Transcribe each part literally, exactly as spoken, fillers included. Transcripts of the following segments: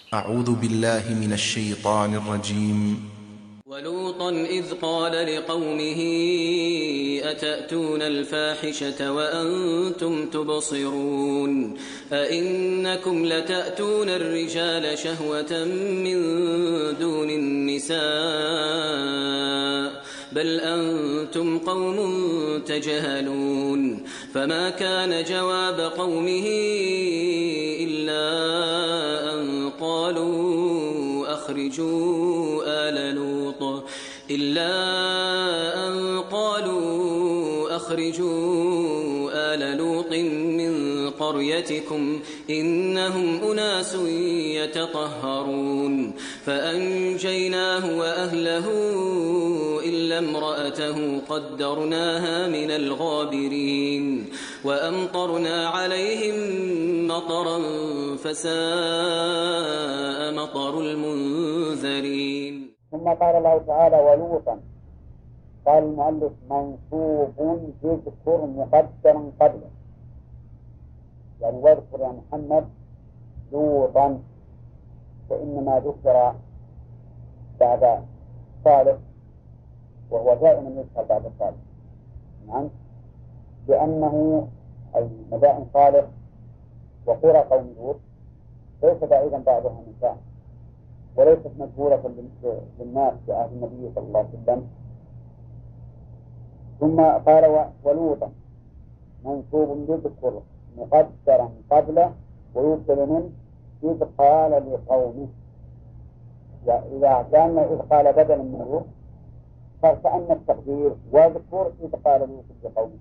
أعوذ بالله من الشيطان الرجيم. ولوطا إذ قال لقومه أتأتون الفاحشة وأنتم تبصرون أئنكم لتأتون الرجال شهوة من دون النساء بل أنتم قوم تجهلون فما كان جواب قومه إلا أن قالوا أخرجوا آل لوط إلا أن قالوا أخرجوا آل لوط من قريتكم إنهم أناس يتطهرون فأنجيناه وأهله إلا امرأته قدرناها من الغابرين وأمطرنا عليهم مطرا فساء مطر المنذرين. ثم قال الله تعالى ولوطا، قال المؤلف منصوب يذكر مقدرا قبله، يعني واذكر يا محمد لوطا، وإنما ذكر بعد صالح وهو دائما يذكر بعد صالح، نعم، لأنه أي مدائن صالح وقرى قوم لوط ليس بعيدا بعضها من بعض وليست مجهولة للناس في عهد النبي صلى الله عليه وسلم. ثم قال ولوطا منصوب يذكر مقدرا قبله ويبدل منه إذ قال لقومه، إذا كان إذ قال بدلا منه فكأن التقدير واذكر إذ قال لوط لقومه.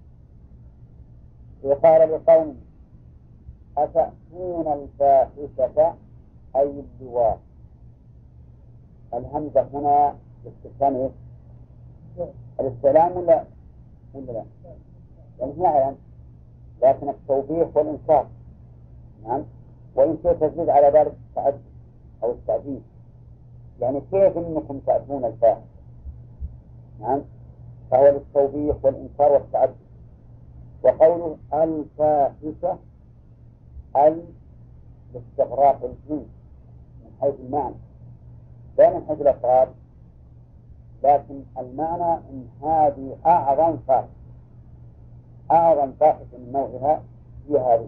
إذ قال لقومه أتأتون الفاحشة أي اللواط، الهمزة هنا استفهام الاستلام ولا ولا لا؟ يعني نعم، لكن التوبيخ والإنصاف، نعم، وإن شئت تزيد على ذلك التعدي أو التعديل، يعني كيف إنكم تأتون الفاحشة، نعم، فهو للتوبيخ والإنكار والتعدي. وقوله الفاحشة ال لاستغراق الجنس من حيث المعنى لا من حيث الأفراد، لكن المعنى إن هذه أعظم فاحشة، أعظم فاحشة من نوعها هي هذه،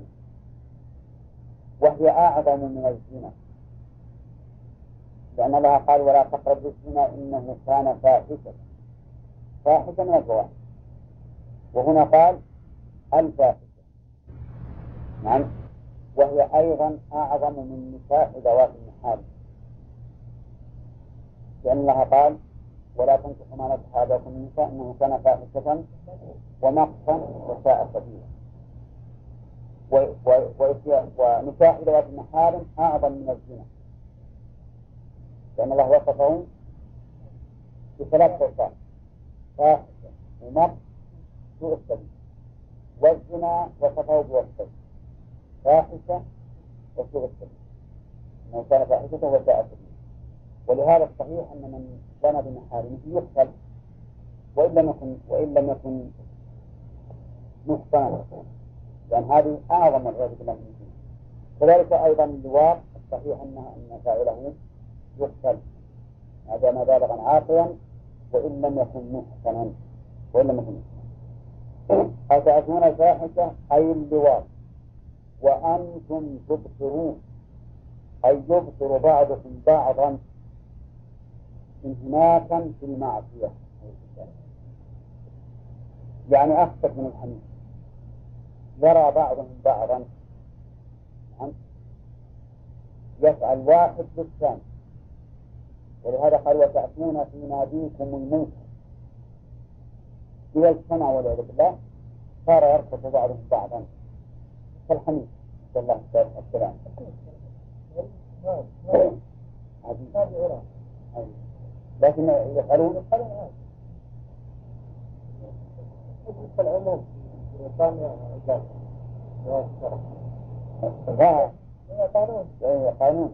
وهي أعظم من الزنا، لأن الله قال ولا تقربوا الزنا إنه كان فاحشة، فاحشة من الفواحش، وهنا قال الفاحشة، نعم، وهي أيضا أعظم من نساء ذوات المحارم، لأن الله قال ولا تنكحوا ما نكح آباؤكم من النساء إنه كان فاحشة ومقتا وساء سبيلا. ونساء ذوات المحارم أعظم من الزنا، لأن الله وصفهم بثلاث صفات: فاحشة ومقت سوء السبيل، والزنا وصفه بوصفين: فاحشة وسوء السبيل، إنه كان فاحشة وساء سبيلا. ولهذا الصحيح أن من زنى بمحارمه يقتل وإن لم يكن وإن لم يكن محصنا، لأن هذه أعظم والعياذ بالله من الزنا. كذلك أيضا اللواط الصحيح أنها أن فاعله يقتل ما دام بالغا عاقلا وإن لم يكن محصنا وإن لم يكن محصنا. أتأتون الفاحشة أي اللواط وأنتم تبصرون، أي يبصر بعضكم بعضا انهماكا في المعصية، يعني أخطر من الحميد، يرى بعضهم بعضا، يفعل واحد بالثاني. ولهذا قال وتأتون في ناديكم المنكر، إذا اجتمع والعياذ بالله صار يرقص بعضهم بعضا كالحميد، نسأل الله السلام. لكن يفعلون العموم قانون قانون.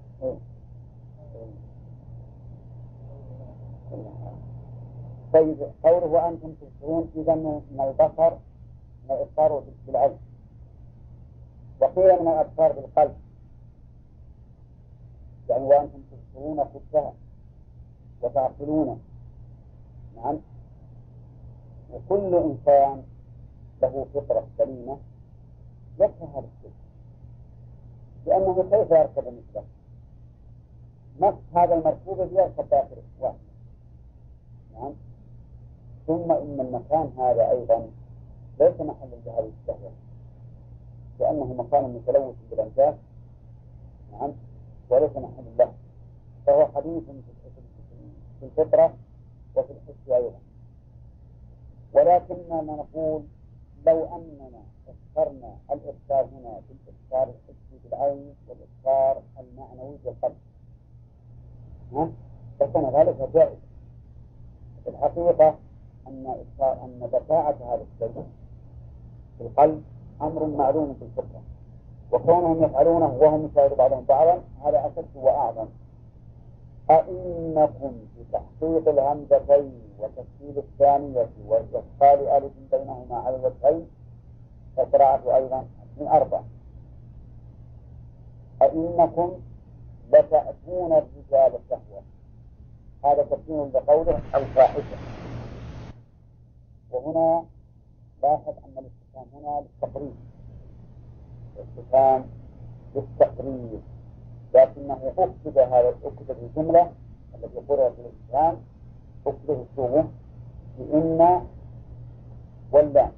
طيب قوله وأنتم تبصرون، إذا من البصر من الإبصار بالعين، وقيل من الأبصار بالقلب، يعني وأنتم تبصرون خبثها وتعقلونه. نعم. وكل إنسان له فطرة سليمة يكره هذا الشيء، لأنه كيف يركب مثله؟ نفس هذا المركوب يركب داخل واحد. نعم. ثم إن المكان هذا أيضا ليس محل لهذه الشهوة، لأنه مكان متلوث بالأنجاس. نعم. وليس محل له، فهو حديث في الفطرة وفي الحس أيضا. ولكننا نقول لو أننا اخترنا الإبصار هنا بالإبصار الحسي بالعين والإبصار المعنوي بالقلب، فكان ذلك جائز. الحقيقة أن إبصار أن بشاعة هذا الشيء في القلب أمر معلوم في الفطرة، وكونهم يفعلونه وهم يساعدون بعضهم بعضا هذا أشد وأعظم. أئنكم بتحقيق الهمزتين وتشكيل الثانية وإدخال ألف بينهما على الوجهين فقراءة أيضا من أربع. أئنكم لتأتون الرجال شهوة، هذا تبين لقوله الفاحشة. وهنا لاحظ أن الاستفهام هنا للتقريب، الاستفهام للتقريب، لكنه أكتب هذا أكتب الجملة التي قرأت في الاستفهام أكتب السوء بإن واللام.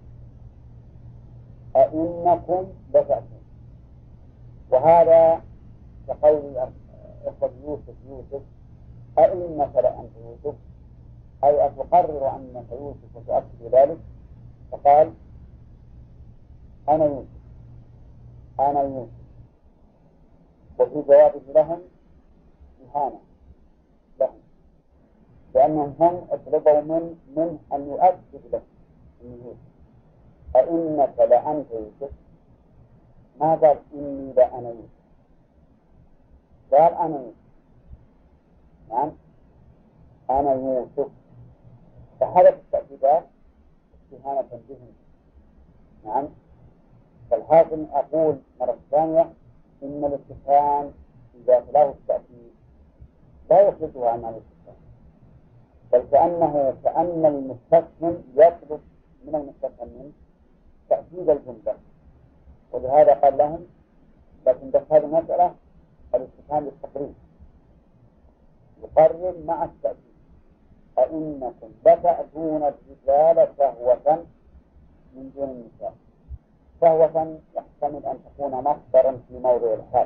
أئنكم لتأتون، وهذا كقول أخوة يوسف يوسف أئنك لأنت يوسف، أي أتقرر أنك يوسف وتؤكد ذلك، فقال أنا يوسف أنا يوسف. وفي جوابه لهم إهانة لهم، لأنهم هم اطلبوا من من أن يؤكد له من يوسف أئنك لأنت يوسف، ما قال إني لأنا يوسف، قال أنا يوسف. نعم أنا يوسف، فحدث التأكيدات استهانة بهم. نعم. فالحاصل أقول مرة ثانية إن الاستفهام إذا تلاه التأكيد لا يخرجه عن الاستفهام، بل كأنه كأن المستفهم يطلب من المستفهم منه تأكيد الجملة، ولهذا قال لهم لكن بس هذه المسألة الاستفهام للتقريب يقرر مع التأكيد. أئنكم لتأتون الرجال شهوة من دون النساء. شهوة يحتمل أن تكون مصدرا في موضع الحال،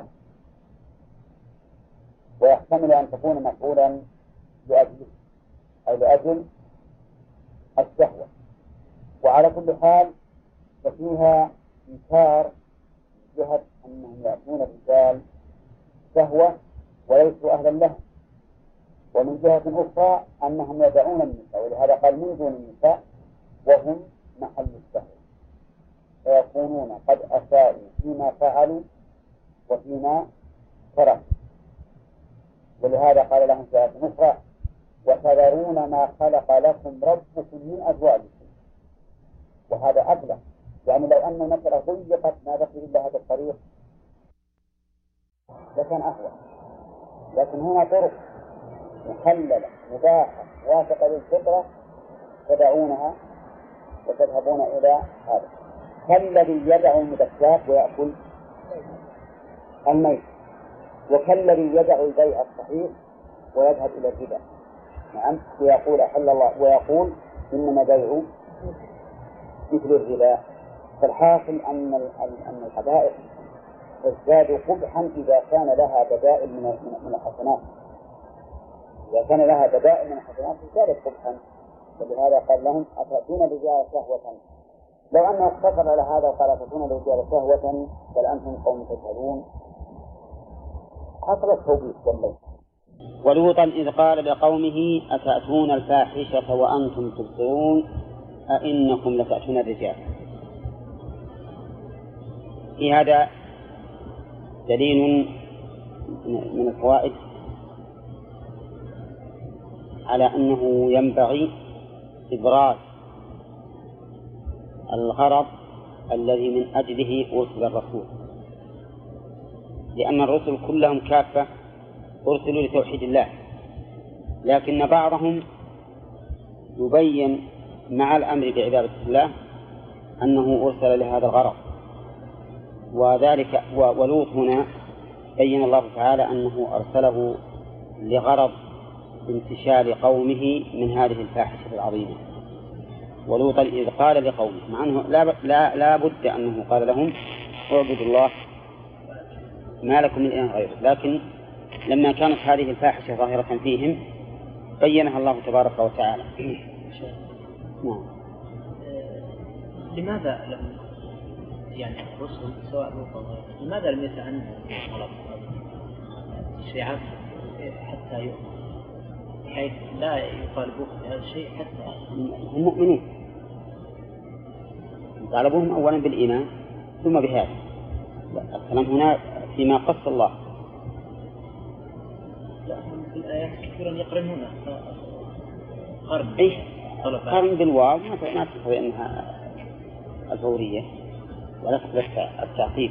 ويحتمل أن تكون مفعولا لأجله أو لأجل الشهوة. وعلى كل حال ففيها إنكار من جهة أنهم يأتون الرجال شهوة وليسوا أهلا له، ومن جهة أخرى أنهم يدعون النساء، ولهذا قال من دون النساء وهم محل الشهوة، فيكونون قد أساءوا فيما فعلوا وفيما تركوا. ولهذا قال لهم في آية أخرى وتذرون ما خلق لكم ربكم من أزواجكم، وهذا أبلغ. يعني لو أن المسألة ضيقت ما بقي إلا هذا الطريق لكان أهوى، لكن هنا طرق محللة مباحة موافقة للفطرة تدعونها وتذهبون إلى هذا، كالذي يدع المدكات ويأكل الميت، وكالذي يدع البيع الصحيح ويذهب إلى الربا. نعم. ويقول أحل الله ويقول إنما بيع مثل الربا. فالحاصل أن أن الحدائق تزداد قبحا إذا كان لها بدائل من من الحسنات، إذا كان لها بدائل من الحسنات زادت قبحا. ولهذا قال لهم أتأتون الرجال شهوة. لو أنه اقتصر على هذا وقال أتأتون الرجال شهوة بل أنتم قوم تجهلون حصل التوبيخ والله. ولوطا إذ قال لقومه أتأتون الفاحشة وأنتم تبصرون أئنكم لتأتون الرجال. في هذا دليل من الفوائد على أنه ينبغي إبراز الغرض الذي من أجله أرسل الرسول، لأن الرسل كلهم كافة أرسلوا لتوحيد الله، لكن بعضهم يبين مع الأمر بعبادة الله أنه أرسل لهذا الغرض، وذلك ولوط هنا بين الله تعالى أنه أرسله لغرض انتشال قومه من هذه الفاحشة العظيمة. ولوطا إذ قال لقومه، مع أنه لا, لا, لا بد أنه قال لهم اعبدوا الله ما لكم من إله غيره، لكن لما كانت هذه الفاحشة ظاهرة فيهم بينها الله تبارك وتعالى. نعم. لماذا لم يعني الرسل سواء لوط أو غيره لماذا لم يتعنوا طلب التشريعات حتى يؤمنوا، حيث لا يطالبوه بهذا الشيء حتى هم مؤمنون؟ طالبوهم أولا بالإيمان ثم بهذا. الكلام هنا فيما قص الله. لا، في الآيات كثيرا يقرنون قرن إيه؟ قرن بالواو ما تقضي أنها الفورية ولا تقضي التعقيد،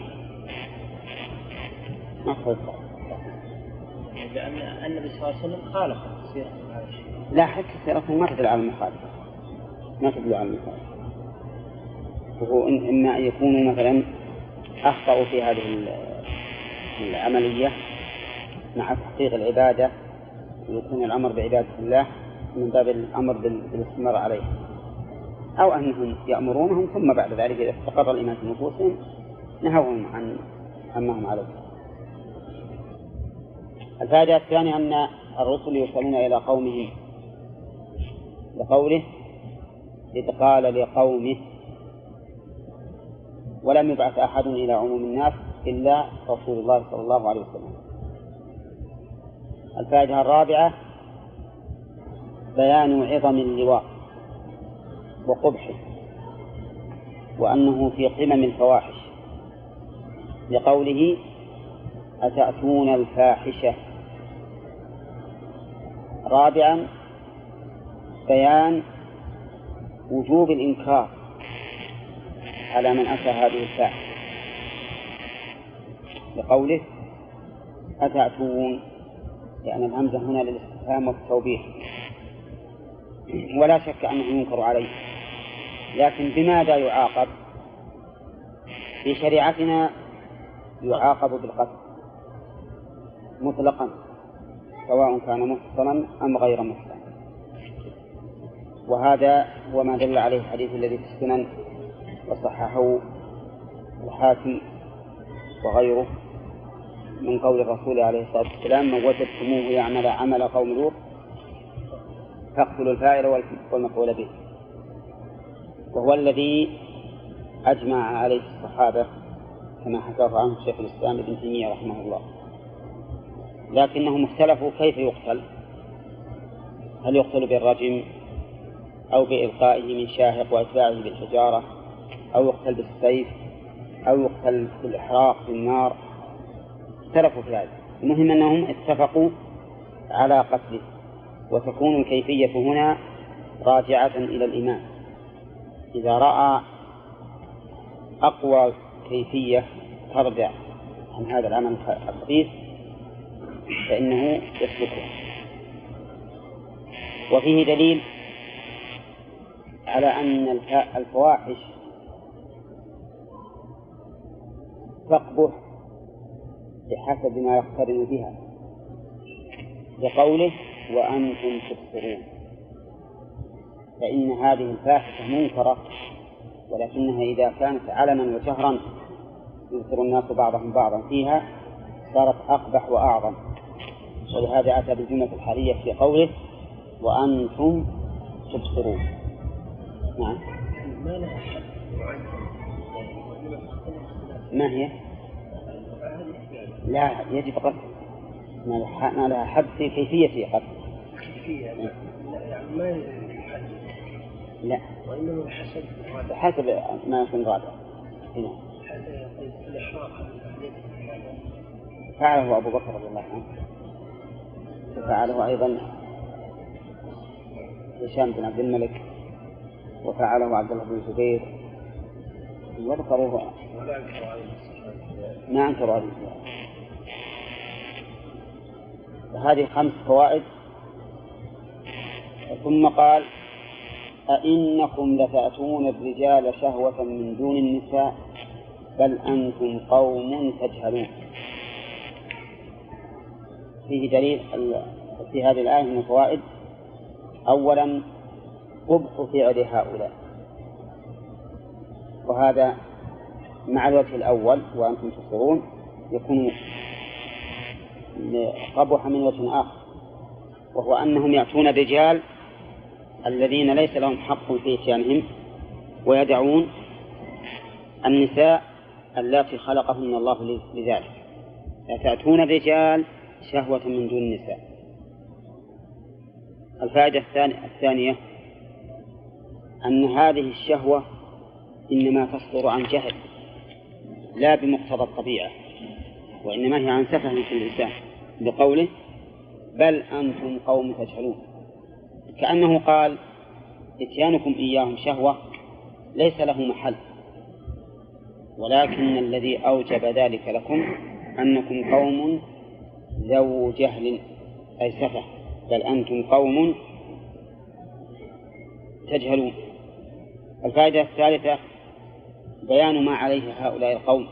ما تقضي التعقيد، لأن النبي صلى الله عليه وسلم خالف سيرة هذا الشيء. لا، حتى سيرته ما تدل على المخالفة، ما تدل على المخالفة. وهو إما أن يكونوا مثلا أخطأوا في هذه العملية مع تحقيق العبادة ويكون الأمر بعبادة الله من باب الأمر بالاستمرار عليه، أو أنهم يأمرونهم ثم بعد ذلك إذا استقر الإيمان في نفوسهم نهوهم عن عما هم عليه. الفائدة الثانية أن الرسل يرسلون إلى قومهم لقوله إذ قال لقومه، ولم يبعث أحد إلى عموم الناس إلا رسول الله صلى الله عليه وسلم. الفائدة الرابعة بيان عظم اللواء وقبحه وأنه في قمم الفواحش، لقوله أتأتون الفاحشة. رابعا بيان وجوب الإنكار على من أتى هذه الفاحشة، لقوله أتأتون، لأن الهمزة هنا للاستفهام والتوبيخ، ولا شك أنه ينكر عليه، لكن بماذا يعاقب؟ في شريعتنا يعاقب بالقتل مطلقا سواء كان محصنا أم غير محصن، وهذا هو ما دل عليه الحديث الذي في السنن وصححه الحاكم وغيره من قول الرسول عليه الصلاة والسلام من وجدتموه يعمل عمل قوم لوط فاقتلوا الفاعل والمفعول به، وهو الذي أجمع عليه الصحابة كما حكاه عنه شيخ الإسلام ابن تيمية رحمه الله. لكنهم اختلفوا كيف يقتل، هل يقتل بالرجم أو بإلقائه من شاهق وإتباعه بالحجارة أو يقتل بالسيف أو يقتل بالإحراق بالنار، اختلفوا في هذا. المهم أنهم اتفقوا على قتله، وتكون الكيفية هنا راجعة إلى الإمام، إذا رأى أقوى كيفية ترجع عن هذا العمل الخبيث فإنه يسلكه. وفيه دليل على أن الفواحش تقبح بحسب ما يقترن بها، بقوله وأنتم تبصرون، فإن هذه الفاحشة منكرة، ولكنها إذا كانت علنا وجهرا يبصر الناس بعضهم بعضا فيها صارت أقبح وأعظم، ولهذا أتى بالجملة الحالية في قوله وأنتم تبصرون. نعم. ما هي؟ لا، يجب قتل، ما لها حد في كيفية قتل. لا، وإنما حسب حسب ما يكون غادر. هنا فعله أبو بكر رضي الله عنه، وفعله أيضا هشام بن عبد الملك، وفعله عبد الله بن الزبير، وذكروه ما أنكروا عليه. هذه خمس فوائد. ثم قال أئنكم لتأتون الرجال شهوة من دون النساء بل أنتم قوم تجهلون. فيه دليل في هذه الآية من الفوائد: أولا قبح فعل هؤلاء، وهذا مع الوجه الأول وأنتم تبصرون يكون قبح من وجه آخر، وهو أنهم يأتون الرجال الذين ليس لهم حق في إتيانهم ويدعون النساء اللاتي خلقهن الله لذلك. تأتون الرجال شهوة من دون النساء. الفائدة الثانية أن هذه الشهوة إنما تصدر عن جهل لا بمقتضى الطبيعة، وإنما هي عن سفه في الإنسان، بقوله بل أنتم قوم تجهلون، كأنه قال إتيانكم إياهم شهوة ليس له محل، ولكن الذي أوجب ذلك لكم أنكم قوم ذو جهل أي سفه، بل أنتم قوم تجهلون. الفائدة الثالثة بيان ما عليه هؤلاء القوم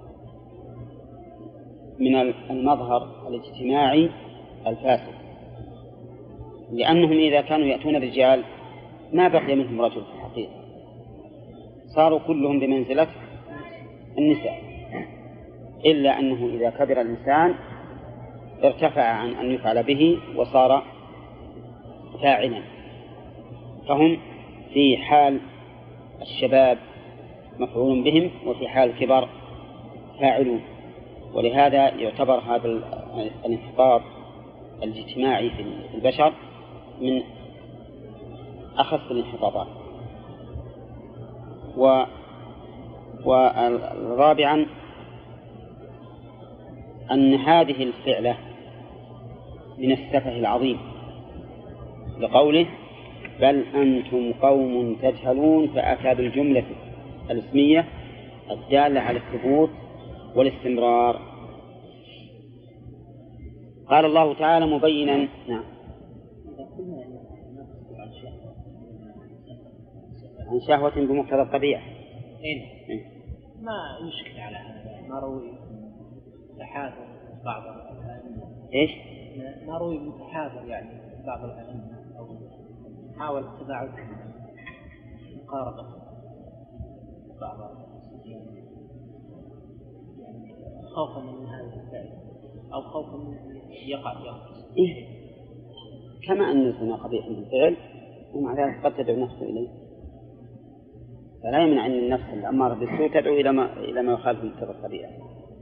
من المظهر الاجتماعي الفاسد، لأنهم إذا كانوا يأتون الرجال ما بقي منهم رجل في الحقيقة، صاروا كلهم بمنزلة النساء، إلا أنه إذا كبر الإنسان ارتفع عن أن يفعل به وصار فاعلا، فهم في حال الشباب مفعول بهم وفي حال الكبر فاعلون. ولهذا يعتبر هذا الانحطاط الاجتماعي في البشر من أخص الانحطاطات. و ورابعا أن هذه الفعلة من السفه العظيم، لقوله بل أنتم قوم تجهلون، فأتى بالجملة الاسمية الدالة على الثبوت والاستمرار. قال الله تعالى مبينا نعم عن شهوة بمقتضى الطبيعة إيه؟ ما يشكل على هذا، ما روي متحاذر بعض الأئمة. إيش؟ ما روي متحاذر يعني بعض الأئمة أو حاول التباعد مقاربة بعض يعني خوفا من هذا الفعل أو خوفا من يقع يقص. إيه؟ كما أن الزنا قبيح بالفعل ومع ذلك قد تدعو نفسه إليه، فلا يمنع أن النفس الأمارة بالسوء تدعو إلى ما إلى ما يخالف مقتضى الطبيعة.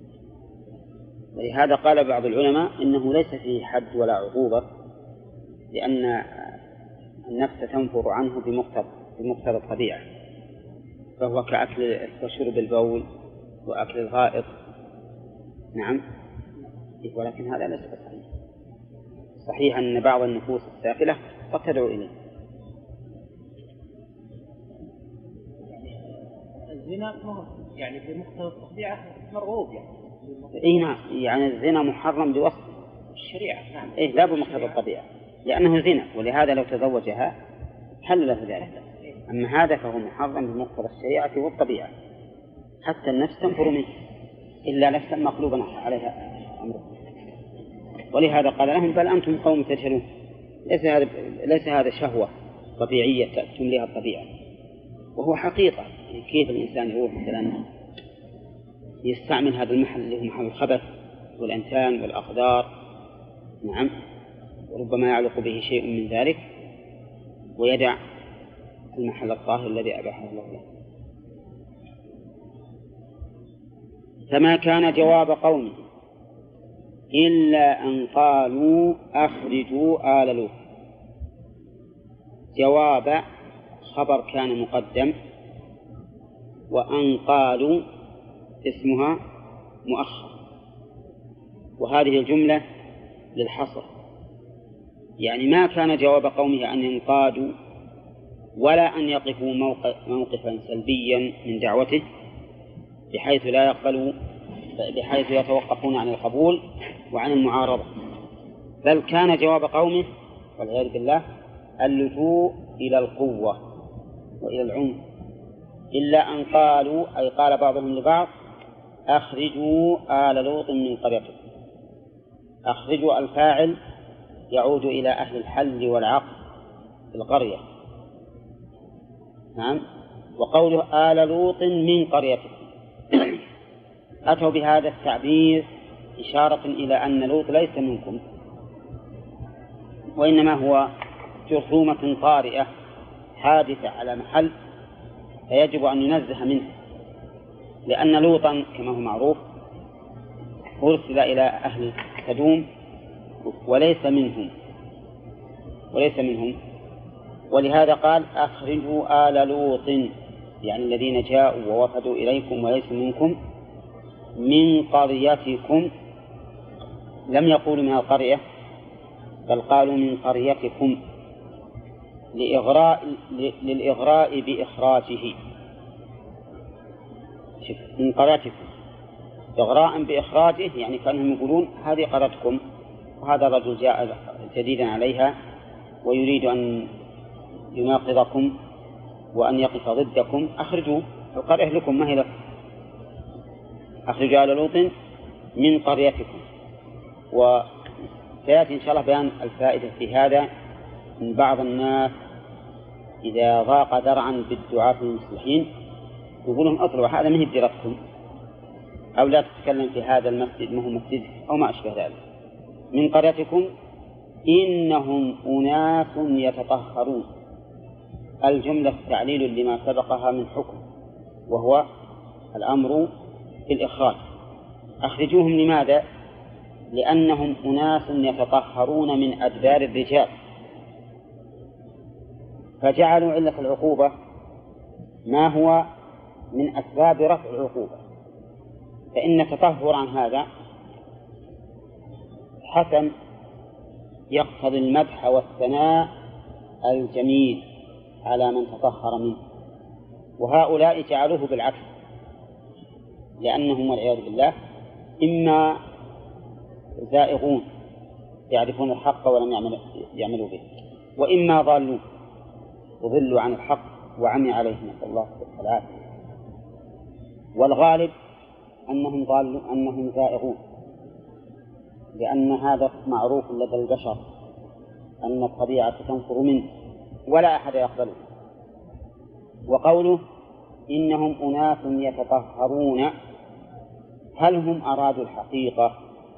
ولهذا قال بعض العلماء إنه ليس فيه حد ولا عقوبة، لأن النفس تنفر عنه بمقتضى بمقتضى الطبيعة، فهو كأكل وشرب البول وأكل الغائط. نعم، ولكن هذا ليس صحيح. صحيح أن بعض النفوس السافلة قد تدعو إليه. الزنا يعني بمقتضى الطبيعة مرغوب يعني. إيه نعم، يعني الزنا محرم بوصف الشريعة. نعم. إيه لا بمقتضى الطبيعة، لأنه زنا، ولهذا لو تزوجها حل له ذلك. أما هذا فهو محرم بمقتضى الشريعة والطبيعة، حتى النفس تنفر منه إلا نفسا مقلوبا عليها أمره. ولهذا قال لهم بل أنتم قوم تجهلون. ليس هذا ليس هذا شهوة طبيعية تمليها الطبيعة، وهو حقيقة. كيف الإنسان يروح مثلا يستعمل هذا المحل اللي هو محل الخبث والأنتان والأخضار، نعم، وربما يعلق به شيء من ذلك، ويدع المحل الطاهر الذي أباحه الله له. فما كان جواب قومه إلا أن قالوا أخرجوا آل لوط. جواب خبر كان مقدم، وأن قالوا اسمها مؤخر، وهذه الجملة للحصر، يعني ما كان جواب قومه أن ينقادوا ولا أن يقفوا موقفا سلبيا من دعوته بحيث لا يقبلوا، بحيث يتوقفون عن القبول وعن المعارضة، بل كان جواب قومه والعياذ بالله اللجوء إلى القوة وإلى العنف، إلا أن قالوا أي قال بعضهم لبعض أخرجوا آل لوط من قريتكم. أخرجوا الفاعل يعود إلى أهل الحل والعقل في القرية، نعم. وقوله آل لوط من قريتكم أتوا بهذا التعبير إشارة إلى أن لوط ليس منكم، وإنما هو جرثومة طارئة حادثة على محل فيجب أن ينزه منه، لأن لوطا كما هو معروف أرسل إلى أهل سدوم وليس منهم وليس منهم ولهذا قال أخرجوا آل لوط، يعني الذين جاءوا ووفدوا إليكم وليس منكم، من قريتكم. لم يقولوا من القرية بل قالوا من قريتكم لإغراء للإغراء بإخراجه. من قريتكم إغراء بإخراجه، يعني كانهم يقولون هذه قريتكم وهذا الرجل جاء جديدا عليها ويريد أن يناقضكم وأن يقف ضدكم، أخرجوا القرية لكم ما هي لكم. أخرجوا آل لوط من قريتكم. وسيأتي إن شاء الله بيان الفائدة في هذا، من بعض الناس إذا ضاق ذرعا بالدعاة المصلحين يقولون اطلعوا هذا ما هي بديرتكم، أو لا تتكلم في هذا المسجد ما هو مسجد أو ما أشبه ذلك. من قريتكم إنهم أناس يتطهرون، الجملة تعليل لما سبقها من حكم وهو الأمر بالإخراج. أخرجوهم لماذا؟ لأنهم أناس يتطهرون من أدبار الرجال، فجعلوا علة العقوبة ما هو من أسباب رفع العقوبة، فإن التطهر عن هذا حسن يقتضي المدح والثناء الجميل على من تطهر منه، وهؤلاء جعلوه بالعكس، لأنهم والعياذ بالله إما زائغون يعرفون الحق ولم يعملوا به، وإما ضالون وضلوا عن الحق وعمي عليهم، نسأل الله العافية. والغالب أنهم ضالون أنهم زائغون، لأن هذا معروف لدى البشر أن الطبيعة تنفر منه ولا أحد يقبله. وقوله إنهم أناس يتطهرون، هل هم أرادوا الحقيقة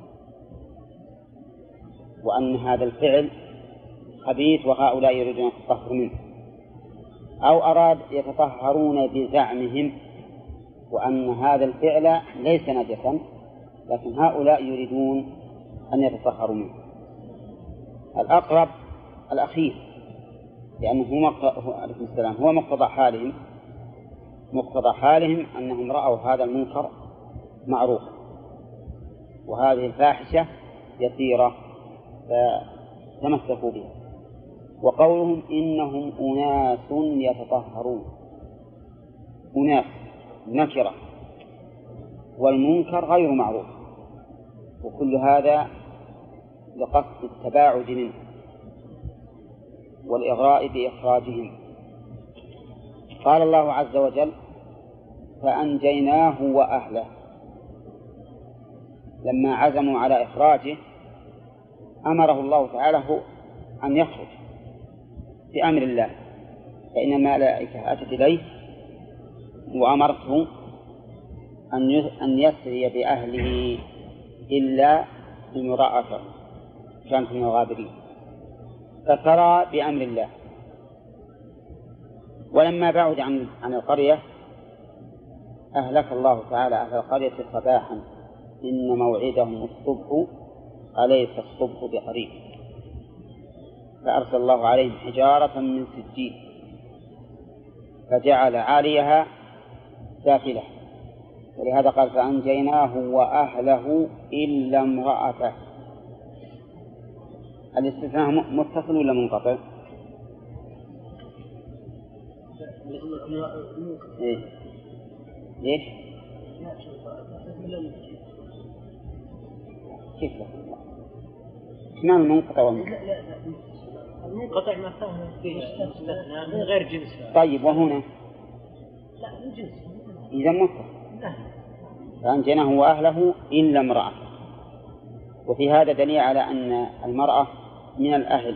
وأن هذا الفعل خبيث وهؤلاء يريدون التطهر منه، أو أراد يتطهرون بزعمهم وأن هذا الفعل ليس نجسا لكن هؤلاء يريدون أن يتطهروا منه؟ الأقرب الأخير، لأنه عليه السلام هو مقتضى حالهم مقتضى حالهم أنهم رأوا هذا المنكر معروف وهذه الفاحشة يسيرة فتمسكوا بها. وقولهم إنهم أناس يتطهرون، أناس نكرة والمنكر غير معروف، وكل هذا لقصد التباعد منه والإغراء بإخراجهم. قال الله عز وجل فأنجيناه وأهله، لما عزموا على إخراجه أمره الله تعالى أن يخرج بأمر الله، فإن الملائكة أتت إليه وأمرته أن يسري بأهله إلا امرأته كانت من الغابرين، فسرى بأمر الله. ولما بعد عن عن القرية أهلك الله تعالى أهل القرية صباحا إن موعدهم الصبح أليس الصبح بقريب، فأرسل الله عليهم حجارة من سجيل فجعل عاليها سافلة، ولهذا قال فأنجيناه وأهله إلا امرأته. الاستثناء متصل ولا منقطع؟ إيه؟ ليش؟ كيف لا؟ معنى المنقطع والمتصل؟ لا لا لا المنقطع ما فهم فيه استثناء من غير جنس. طيب وهنا؟ لا من جنس. إذا متصل. لا. فأنجيناه وأهله إلا امرأة. وفي هذا دليل على أن المرأة من الأهل،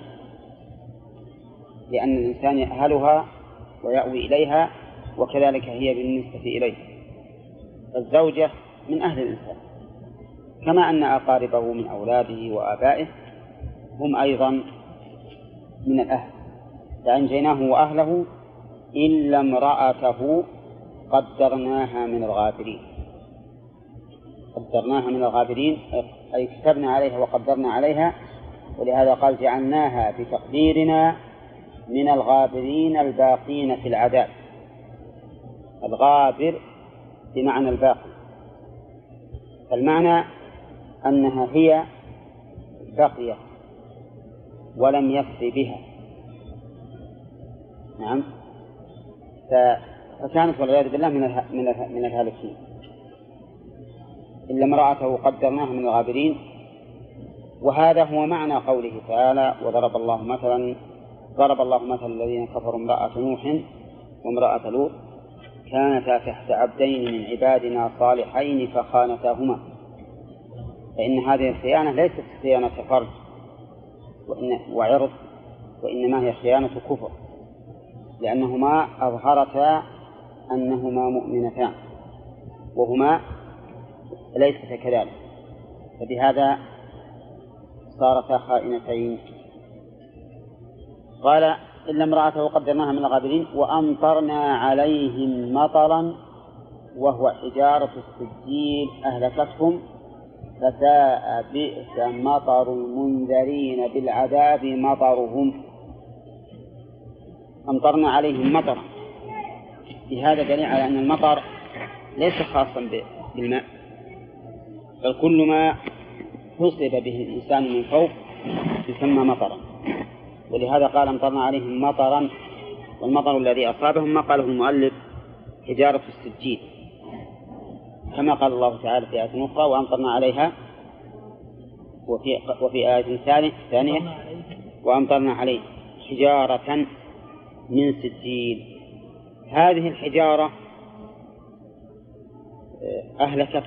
لأن الإنسان يأهلها ويأوي إليها، وكذلك هي بالنسبة إليه. الزوجة من أهل الإنسان، كما أن أقاربه من أولاده وآبائه هم أيضا من الأهل. فأنجيناه وأهله إلا امرأته قدرناها من الغابرين. قدرناها من الغابرين أي كتبنا عليها وقدرنا عليها، ولهذا قال جعلناها بتقديرنا من الغابرين الباقين في العذاب. الغابر بمعنى الباقي، فالمعنى أنها هي بقيت ولم يسر بها. نعم. فكانت والعياذ بالله من من الهالكين. إلا امرأته قدرناها من الغابرين. وهذا هو معنى قوله تعالى وضرب الله مثلا ضرب الله مثلا الذين كفروا امرأة نوح وامرأة لوط كانتا تحت عبدين من عبادنا صالحين فخانتاهما. فإن هذه الخيانة ليست خيانة فرج وإن وعرض، وإنما هي خيانة كفر، لأنهما أظهرتا أنهما مؤمنتان وهما ليستا كذلك، فبهذا صارتا خائنتين. قال إلا امرأته قدرناها من الغابرين وأمطرنا عليهم مطرا وهو حجارة السجيل أهلكتهم فساء بئس مطر المنذرين بالعذاب مطرهم. أمطرنا عليهم مطرا، بهذا دليل على أن المطر ليس خاصا بالماء، بل كل ما حصب به الإنسان من فوق يسمى مطرا. ولهذا قال أمطرنا عليهم مطرا، والمطر الذي أصابهم ما قاله المؤلف حجارة السجيل، كما قال الله تعالى في آية أخرى وأمطرنا عليها، وفي, وفي آية ثانية وأمطرنا عليه حجارة من سجيل. هذه الحجارة أهلكت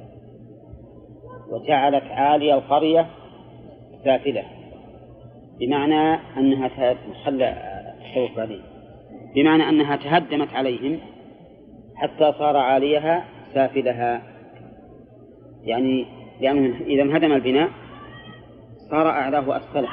وجعلت عالي القرية سافلة، بمعنى أنها خلى بعدين بمعنى أنها تهدمت عليهم حتى صار عاليها سافلها، يعني لأنه إذا انهدم البناء صار أعلاه أسفله.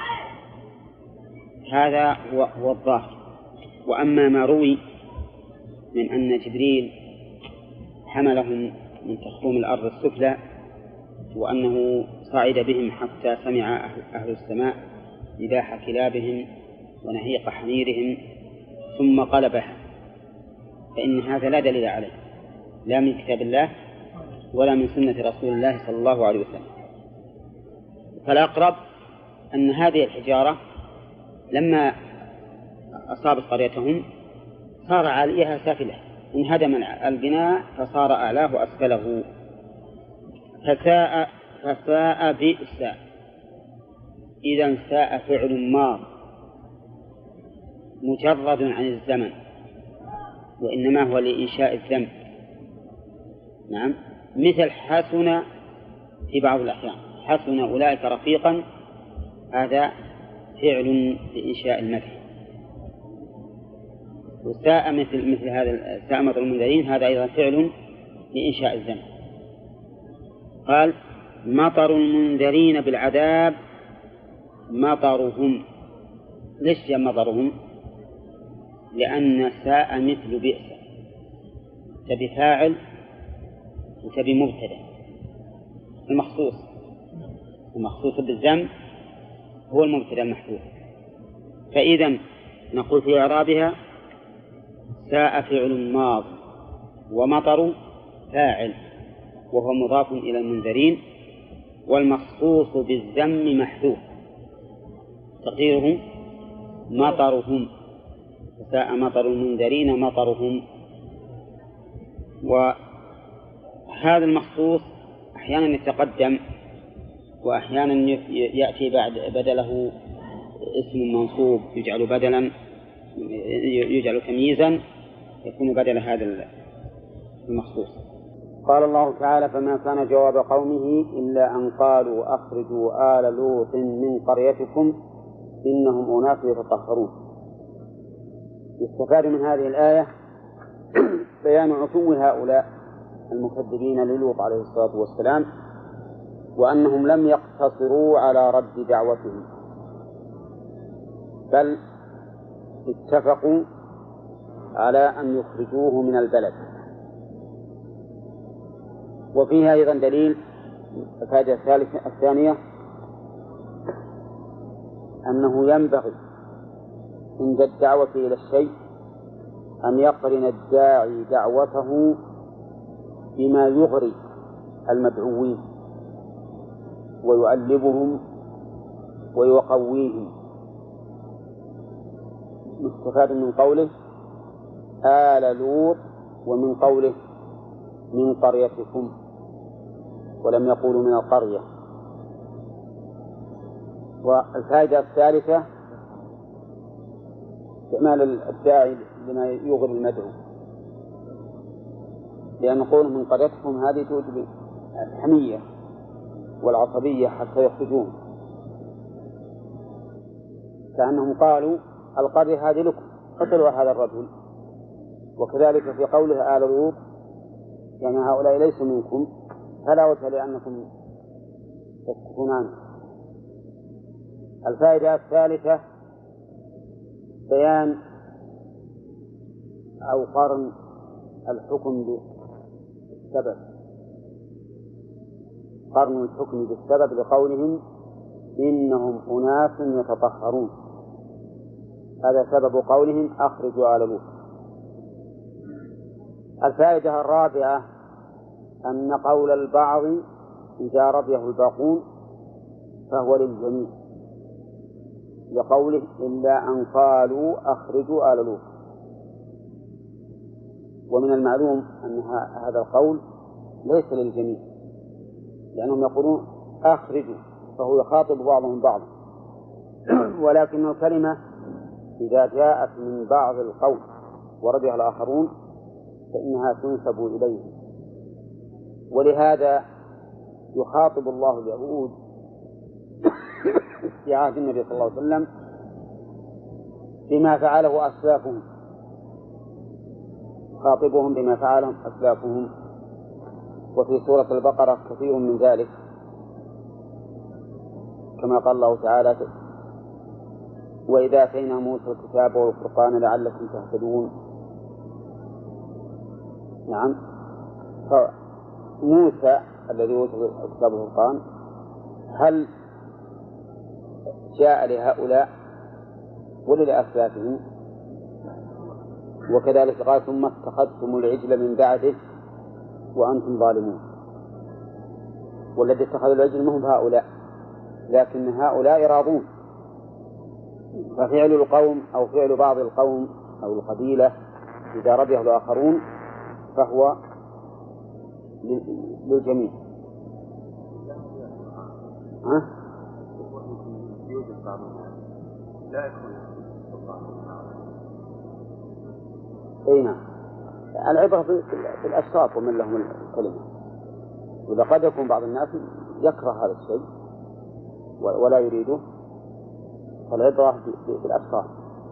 هذا هو, هو الظاهر. وأما ما روي من أن جبريل حملهم من تخطوم الأرض السفلى وأنه صعد بهم حتى سمع أهل, أهل السماء نباح كلابهم ونهيق حميرهم ثم قلبها، فإن هذا لا دليل عليه لا من كتاب الله ولا من سنة رسول الله صلى الله عليه وسلم. فالأقرب أن هذه الحجارة لما أصابت قريتهم صار عاليها سافلة، انهدم البناء فصار أعلاه أسفله. فساء فساء بئس، إذا ساء فعل ماض مجرد عن الزمن، وإنما هو لإنشاء الذنب. نعم، مثل حسن في بعض الأحيان، حسن أولئك رفيقا، هذا فعل لإنشاء المدح. وساء مثل مثل هذا ساء مطر المنذرين، هذا أيضا فعل لإنشاء الذنب. قال مطر المنذرين بالعذاب مطرهم. ليش جاء مطرهم؟ لأن ساء مثل بئس، تبي فاعل وتبي مبتدأ. المخصوص المخصوص بالذنب هو المبتدأ المحذوف، فإذا نقول في إعرابها ساء فعل ماض ومطر فاعل وهو مضاف إلى المنذرين، والمخصوص بالذم محذوف تقديره مطرهم. ساء مطر المنذرين مطرهم. وهذا المخصوص أحيانا يتقدم وأحيانا يأتي بعد بدله اسم منصوب يجعل بدلا يجعل تمييزا يكون بدل هذا المخصوص. قال الله تعالى: فما كان جواب قومه إلا أن قالوا أخرجوا آل لوط من قريتكم إنهم أناس يتطهرون. يستفاد من هذه الآية بيان عتو هؤلاء المكذبين للوط عليه الصلاة والسلام، وأنهم لم يقتصروا على رد دعوتهم، بل اتفقوا على أن يخرجوه من البلد. وفيها أيضا دليل الفائدة الثالثة الثانية أنه ينبغي عند الدعوة إلى الشيء أن يقرن الداعي دعوته بما يغري المدعوين ويؤلبهم ويقويهم. مستفاد من قوله آل لوط ومن قوله من قريتكم، ولم يقولوا من القرية. والفائدة الثالثة استعمال الداعي لما يغري المدعو، لأن قوله من قريتكم هذه توجب الحمية والعصبية حتى يخرجون، كأنهم قالوا القرية هذه لكم قتلوا هذا الرجل. وكذلك في قوله آل لوط يعني هؤلاء ليسوا منكم، فلا وجه لأنكم تسكتون عنه. الفائدة الثالثة بيان أو قرن الحكم بالسبب، قرن الحكم بالسبب لقولهم إنهم أناس يتطهرون، هذا سبب قولهم أخرجوا آل لوط. الفائدة الرابعة أن قول البعض إذا رضيه الباقون فهو للجميع، لقوله إلا أن قالوا أخرجوا آل لوط. ومن المعلوم أن هذا القول ليس للجميع، لأنهم يقولون أخرجوا فهو يخاطب بعضهم بعضا، ولكن الكلمة إذا جاءت من بعض القول ورضيها الآخرون فإنها تنسب إليه. ولهذا يخاطب الله اليهود في عهد النبي صلى الله عليه وسلم بما فعله أسلافهم، خاطبهم بما فعله أسلافهم. وفي سورة البقرة كثير من ذلك، كما قال الله تعالى: وإذا آتينا موسى الكتاب والفرقان لعلكم تهتدون. نعم، موسى الذي أوتي الكتاب والفرقان هل جاء لهؤلاء ولا لأسلافهم؟ وكذلك قال: ثم اتخذتم العجل من بعده وأنتم ظالمون. والذي اتخذوا العجل منهم هؤلاء، لكن هؤلاء راضون. ففعل القوم أو فعل بعض القوم أو القبيلة إذا رضيه الآخرون فهو للجميع. ها؟ أي نعم، العبرة في الأشخاص ومن لهم الكلمة. وإذا قد يكون بعض الناس يكره هذا الشيء ولا يريده، فالعبرة في الأشخاص.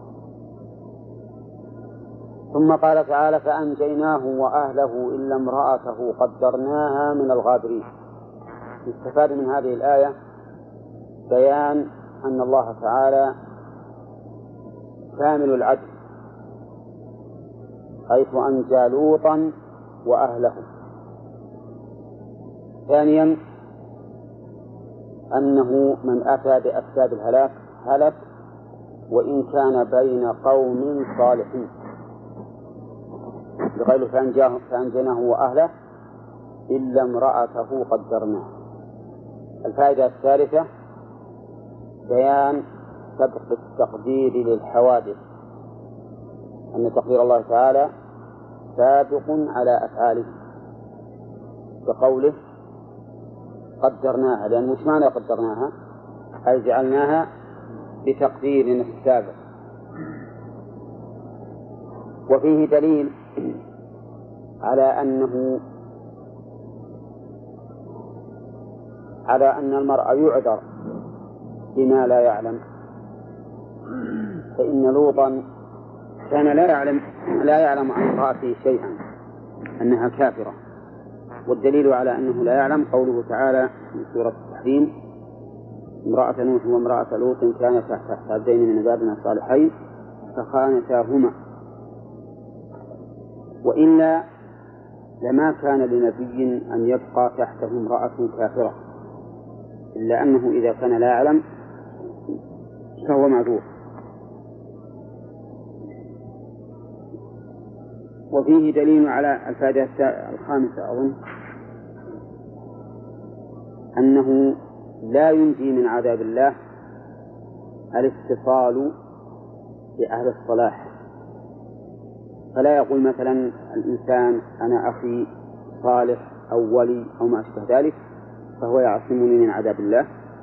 ثم قال تعالى: فأنجيناه وأهله إلا امرأته قدرناها من الغابرين. يستفاد من هذه الآية بيان أن الله تعالى كامل العدل، حيث أنجى لوطا وأهله. ثانيا أنه من أتى بأسباب الهلاك هلك وإن كان بين قوم صالحين، بغير فأنجيناه وأهله إلا امرأته قدرناها. الفائدة الثالثة بيان سبق التقدير للحوادث، أن تقدير الله تعالى سابق على أفعاله، بقوله: قدرناها، لأن وش معنى قدرناها؟ أي جعلناها بتقديرنا السابق. وفيه دليل على أنه على أن المرء يعذر بما لا يعلم، فإن لوطا كان لا يعلم لا يعلم عن امرأته شيئا أنها كافرة، والدليل على أنه لا يعلم قوله تعالى في سورة التحريم: امرأة نوح وامرأة لوط كانتا تحت عبدين من عبادنا الصالحين فخانتاهما. وإلا لما كان لنبي أن يبقى تحته امرأة كافرة، إلا أنه إذا كان لا يعلم فهو معذور. وفيه دليل على الفائدة الخامسة أظن أنه لا ينجي من عذاب الله الاتصال بأهل الصلاح، فلا يقول مثلا الإنسان أنا أخي صالح أو ولي أو ما أشبه ذلك فهو يعصمني من عذاب الله.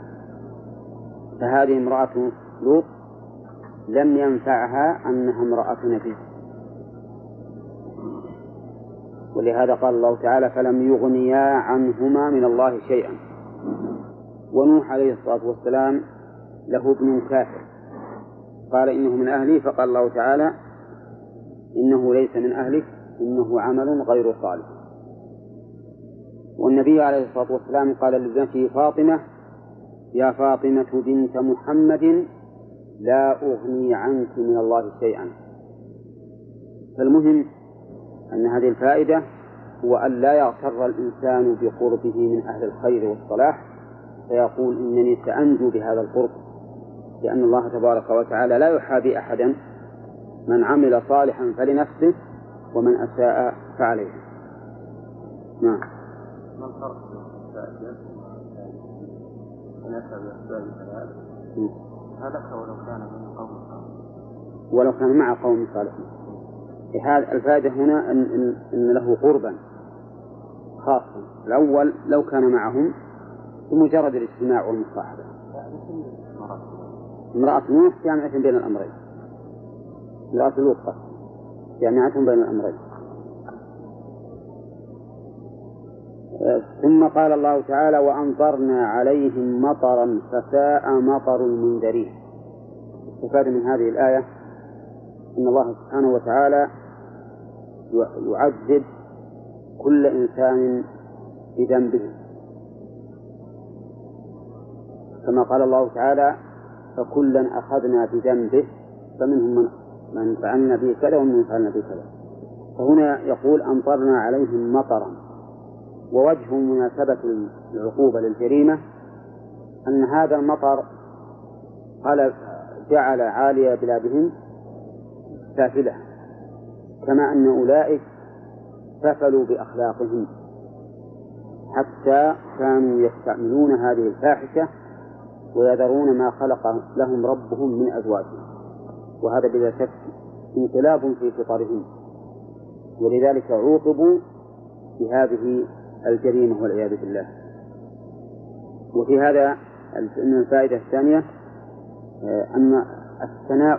فهذه امرأة لوط لم ينفعها أنها امرأة نبي، ولهذا قال الله تعالى: فلم يغنيا عنهما من الله شيئا. ونوح عليه الصلاة والسلام له ابن كافر قال إنه من أهلي، فقال الله تعالى: إنه ليس من أهلك إنه عمل غير صالح. والنبي عليه الصلاة والسلام قال لابنته فاطمة: يا فاطمة بنت محمد لا أغني عنك من الله شيئا. فالمهم أن هذه الفائدة هو أن لا يغتر الإنسان بقربه من أهل الخير والصلاح فيقول إنني سأنجو بهذا القرب، لأن الله تبارك وتعالى لا يحابي أحدا، من عمل صالحا فلنفسه ومن أساء فعليه. نعم. ما الفرق بين الفائدة ونسب الأسباب ثلاث؟ هذا ولو كان من قوم صالح ولو كان مع قوم صالحين. هذه الفائدة هنا أن, إن, إن له قربا خاصا. الأول لو كان معهم بمجرد الاجتماع والمصاحبة. امرأة نوح جامعة بين الأمرين، امرأة لوط جامعة بين الأمرين. ثم قال الله تعالى: وأمطرنا عليهم مطرا فساء مطر المنذرين. استفاد من هذه الآية أن الله سبحانه وتعالى يعذب كل إنسان بذنبه، كما قال الله تعالى: فكلا أخذنا بذنبه فمنهم من, من فعلنا به كذا ومن فعلنا به كذا. فهنا يقول أمطرنا عليهم مطرا، ووجه مناسبة العقوبة للجريمة أن هذا المطر جعل عالي بلادهم سافلة، كما أن أولئك سفلوا بأخلاقهم حتى كانوا يستعملون هذه الفاحشة ويذرون ما خلق لهم ربهم من أزواجهم، وهذا بلا شك انقلاب في فطرهم، ولذلك عوقبوا بهذه الجريمة والعياذ بالله. وفي هذا من الفائدة الثانية أن الثناء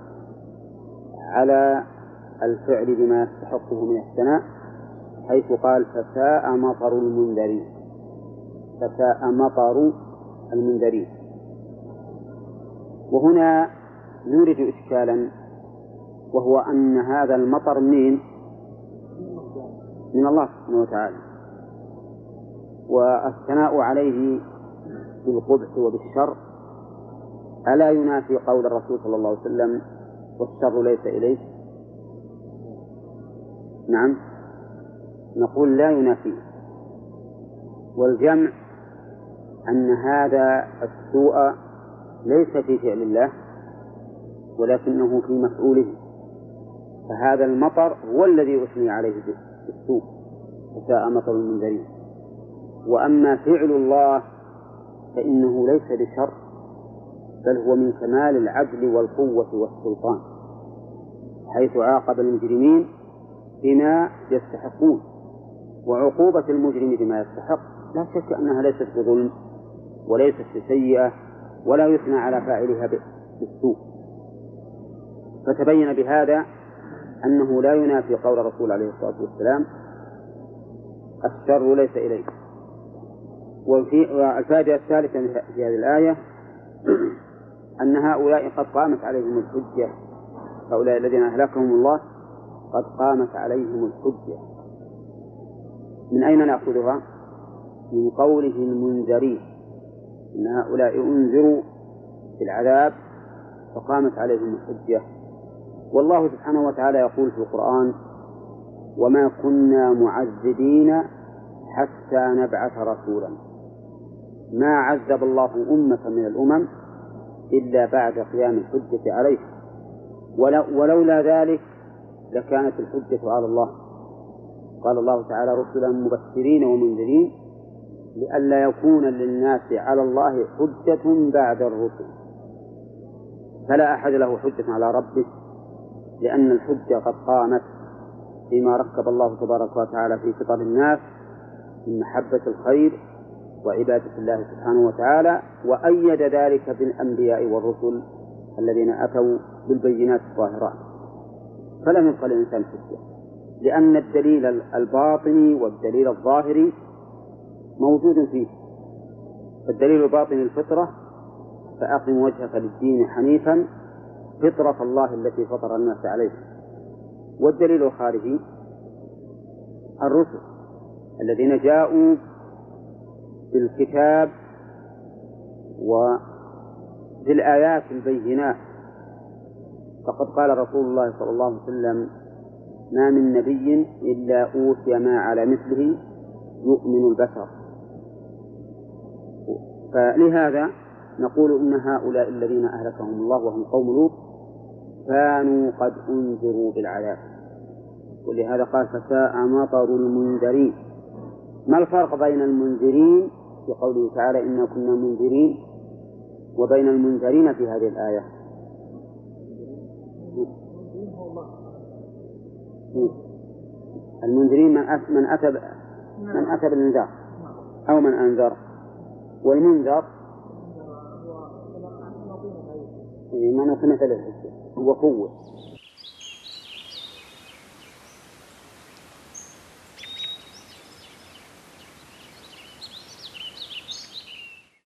على الفعل بما يستحقه من الثناء، حيث قال: فساء مطر المنذرين، فساء مطر المنذرين. وهنا نورد إشكالا، وهو أن هذا المطر من من الله سبحانه وتعالى، والثناء عليه بالقبح وبالشر ألا ينافي قول الرسول صلى الله عليه وسلم: والشر ليس إليه؟ نعم، نقول لا ينافي. والجمع أن هذا السوء ليس في فعل الله ولكنه في مفعوله، فهذا المطر هو الذي أثني عليه بالسوء، فساء مطر المنذرين. وأما فعل الله فإنه ليس بشر، بل هو من كمال العدل والقوة والسلطان، حيث عاقب المجرمين بما يستحقون، وعقوبة المجرم بما يستحق لا شك أنها ليست بظلم وليست بسيئة ولا يثنى على فاعلها بالسوء. فتبين بهذا أنه لا ينافي قول الرسول عليه الصلاة والسلام الشر ليس إليه. والفائدة الثالثة في هذه الآية أن هؤلاء قد قامت عليهم الحجة، هؤلاء الذين أهلكهم الله قد قامت عليهم الحجة. من أين نأخذها؟ من قوله المنذرين، إن هؤلاء أنذروا بالعذاب فقامت عليهم الحجة. والله سبحانه وتعالى يقول في القرآن: وما كنا معذبين حتى نبعث رسولا. ما عذب الله أمة من الأمم إلا بعد قيام الحجة عليه، ولولا ذلك لكانت الحجة على الله. قال الله تعالى: رسلا مبشرين ومنذرين لئلا يكون للناس على الله حجة بعد الرسل. فلا أحد له حجة على ربه، لأن الحجة قد قامت فيما ركب الله تبارك وتعالى في فطر الناس من محبة الخير وعبادة الله سبحانه وتعالى، وأيد ذلك بالأنبياء والرسل الذين أتوا بالبينات الظاهرات. فلم يبقى للإنسان حجة، لأن الدليل الباطني والدليل الظاهري موجود فيه. الدليل الباطني الفطرة: فأقم وجهك للدين حنيفا فطرة الله التي فطر الناس عليها. والدليل الخارجي الرسل الذين جاءوا بالكتاب وبالآيات البينات. فقد قال رسول الله صلى الله عليه وسلم: ما من نبي إلا أوتي ما على مثله يؤمن البشر. فلهذا نقول إن هؤلاء الذين أهلكهم الله وهم قوم لوط كانوا قد أنذروا بالعذاب، ولهذا قال: فساء مطر المنذرين. ما الفرق بين المنذرين في قوله تعالى إنا كنا منذرين وبين المنذرين في هذه الآية؟ المنذرين من أتى من أتى من أتى بالإنذار أو من أنذر، والمنذر ما نقمت له هو قوة.